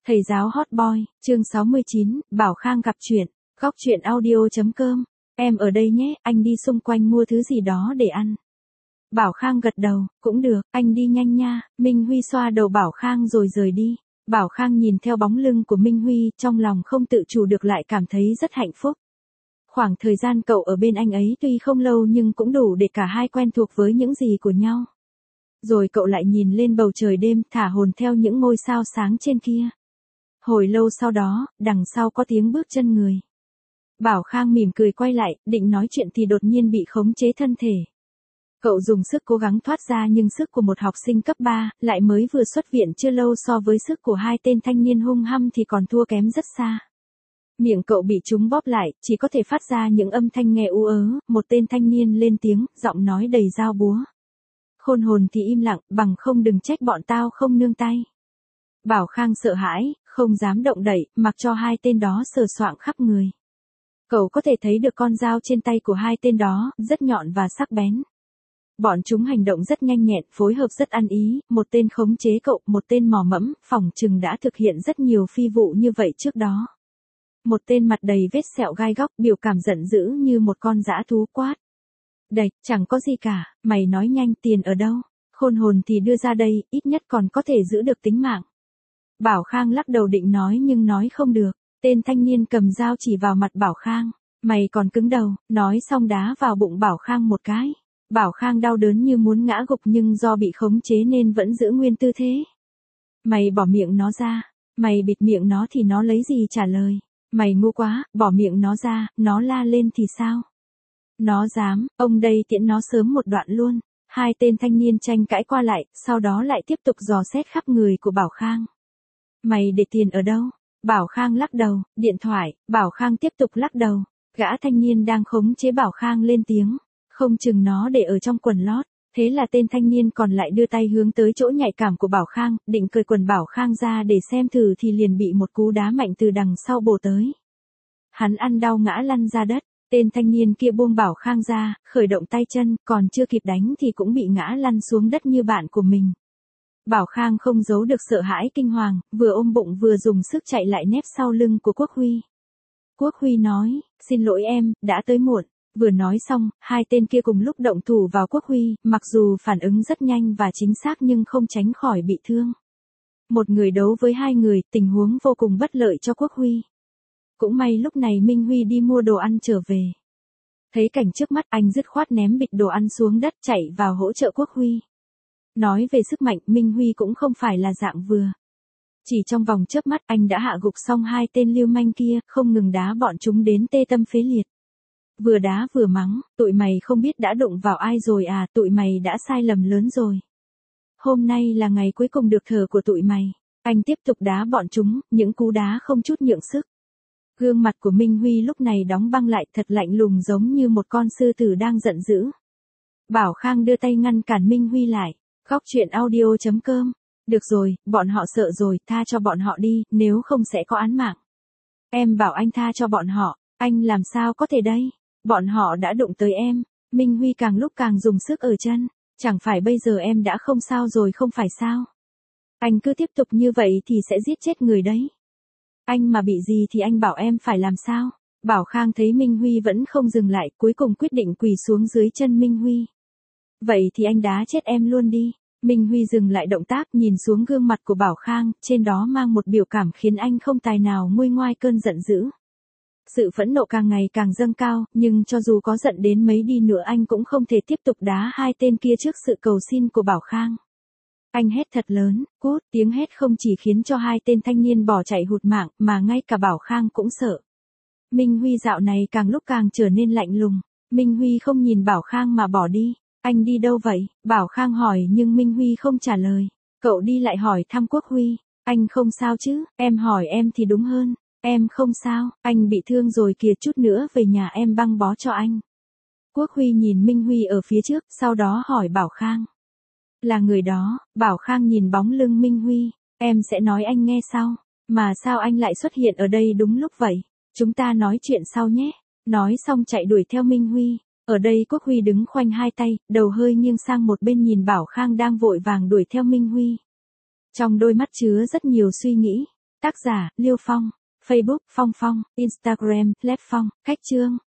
Thầy giáo hot boy, chương 69, Bảo Khang gặp chuyện, góc chuyện audio.com. Em ở đây nhé, anh đi xung quanh mua thứ gì đó để ăn. Bảo Khang gật đầu, cũng được, anh đi nhanh nha. Minh Huy xoa đầu Bảo Khang rồi rời đi. Bảo Khang nhìn theo bóng lưng của Minh Huy, trong lòng không tự chủ được lại cảm thấy rất hạnh phúc. Khoảng thời gian cậu ở bên anh ấy tuy không lâu nhưng cũng đủ để cả hai quen thuộc với những gì của nhau. Rồi cậu lại nhìn lên bầu trời đêm, thả hồn theo những ngôi sao sáng trên kia. Hồi lâu sau đó, đằng sau có tiếng bước chân người. Bảo Khang mỉm cười quay lại, định nói chuyện thì đột nhiên bị khống chế thân thể. Cậu dùng sức cố gắng thoát ra nhưng sức của một học sinh cấp 3, lại mới vừa xuất viện chưa lâu so với sức của hai tên thanh niên hung hăng thì còn thua kém rất xa. Miệng cậu bị chúng bóp lại, chỉ có thể phát ra những âm thanh nghe ú ớ, một tên thanh niên lên tiếng, giọng nói đầy dao búa. Khôn hồn thì im lặng, bằng không đừng trách bọn tao không nương tay. Bảo Khang sợ hãi, không dám động đậy, mặc cho hai tên đó sờ soạng khắp người. Cậu có thể thấy được con dao trên tay của hai tên đó, rất nhọn và sắc bén. Bọn chúng hành động rất nhanh nhẹn, phối hợp rất ăn ý, một tên khống chế cậu, một tên mò mẫm, phỏng chừng đã thực hiện rất nhiều phi vụ như vậy trước đó. Một tên mặt đầy vết sẹo gai góc, biểu cảm giận dữ như một con dã thú quát. Đây, chẳng có gì cả, mày nói nhanh, tiền ở đâu? Khôn hồn thì đưa ra đây, ít nhất còn có thể giữ được tính mạng. Bảo Khang lắc đầu định nói nhưng nói không được. Tên thanh niên cầm dao chỉ vào mặt Bảo Khang. Mày còn cứng đầu, nói xong đá vào bụng Bảo Khang một cái. Bảo Khang đau đớn như muốn ngã gục nhưng do bị khống chế nên vẫn giữ nguyên tư thế. Mày bỏ miệng nó ra. Mày bịt miệng nó thì nó lấy gì trả lời. Mày ngu quá, bỏ miệng nó ra, nó la lên thì sao? Nó dám, ông đây tiễn nó sớm một đoạn luôn. Hai tên thanh niên tranh cãi qua lại, sau đó lại tiếp tục dò xét khắp người của Bảo Khang. Mày để tiền ở đâu? Bảo Khang lắc đầu, điện thoại, Bảo Khang tiếp tục lắc đầu. Gã thanh niên đang khống chế Bảo Khang lên tiếng. Không chừng nó để ở trong quần lót. Thế là tên thanh niên còn lại đưa tay hướng tới chỗ nhạy cảm của Bảo Khang, định cởi quần Bảo Khang ra để xem thử thì liền bị một cú đá mạnh từ đằng sau bổ tới. Hắn ăn đau ngã lăn ra đất. Tên thanh niên kia buông Bảo Khang ra, khởi động tay chân, còn chưa kịp đánh thì cũng bị ngã lăn xuống đất như bạn của mình. Bảo Khang không giấu được sợ hãi kinh hoàng, vừa ôm bụng vừa dùng sức chạy lại nép sau lưng của Quốc Huy. Quốc Huy nói, xin lỗi em, đã tới muộn. Vừa nói xong, hai tên kia cùng lúc động thủ vào Quốc Huy, mặc dù phản ứng rất nhanh và chính xác nhưng không tránh khỏi bị thương. Một người đấu với hai người, tình huống vô cùng bất lợi cho Quốc Huy. Cũng may lúc này Minh Huy đi mua đồ ăn trở về. Thấy cảnh trước mắt anh dứt khoát ném bịch đồ ăn xuống đất chạy vào hỗ trợ Quốc Huy. Nói về sức mạnh, Minh Huy cũng không phải là dạng vừa. Chỉ trong vòng chớp mắt anh đã hạ gục xong hai tên lưu manh kia, không ngừng đá bọn chúng đến tê tâm phế liệt. Vừa đá vừa mắng, tụi mày không biết đã đụng vào ai rồi à, tụi mày đã sai lầm lớn rồi. Hôm nay là ngày cuối cùng được thở của tụi mày. Anh tiếp tục đá bọn chúng, những cú đá không chút nhượng sức. Gương mặt của Minh Huy lúc này đóng băng lại thật lạnh lùng giống như một con sư tử đang giận dữ. Bảo Khang đưa tay ngăn cản Minh Huy lại. Góc chuyện audio.com. Được rồi, bọn họ sợ rồi, tha cho bọn họ đi, nếu không sẽ có án mạng. Em bảo anh tha cho bọn họ, anh làm sao có thể đây? Bọn họ đã đụng tới em. Minh Huy càng lúc càng dùng sức ở chân. Chẳng phải bây giờ em đã không sao rồi không phải sao? Anh cứ tiếp tục như vậy thì sẽ giết chết người đấy. Anh mà bị gì thì anh bảo em phải làm sao? Bảo Khang thấy Minh Huy vẫn không dừng lại, cuối cùng quyết định quỳ xuống dưới chân Minh Huy. Vậy thì anh đá chết em luôn đi. Minh Huy dừng lại động tác, nhìn xuống gương mặt của Bảo Khang, trên đó mang một biểu cảm khiến anh không tài nào nguôi ngoai cơn giận dữ. Sự phẫn nộ càng ngày càng dâng cao, nhưng cho dù có giận đến mấy đi nữa anh cũng không thể tiếp tục đá hai tên kia trước sự cầu xin của Bảo Khang. Anh hét thật lớn, cút, tiếng hét không chỉ khiến cho hai tên thanh niên bỏ chạy hụt mạng, mà ngay cả Bảo Khang cũng sợ. Minh Huy dạo này càng lúc càng trở nên lạnh lùng. Minh Huy không nhìn Bảo Khang mà bỏ đi. Anh đi đâu vậy? Bảo Khang hỏi nhưng Minh Huy không trả lời. Cậu đi lại hỏi thăm Quốc Huy. Anh không sao chứ? Em hỏi em thì đúng hơn. Em không sao, anh bị thương rồi kìa, chút nữa về nhà em băng bó cho anh. Quốc Huy nhìn Minh Huy ở phía trước, sau đó hỏi Bảo Khang. Là người đó. Bảo Khang nhìn bóng lưng Minh Huy. Em sẽ nói anh nghe sau. Mà sao anh lại xuất hiện ở đây đúng lúc vậy? Chúng ta nói chuyện sau nhé. Nói xong chạy đuổi theo Minh Huy. Ở đây Quốc Huy đứng khoanh hai tay, đầu hơi nghiêng sang một bên nhìn Bảo Khang đang vội vàng đuổi theo Minh Huy. Trong đôi mắt chứa rất nhiều suy nghĩ. Tác giả, Liêu Phong. Facebook, Phong Phong. Instagram, Lép Phong. Khách chương.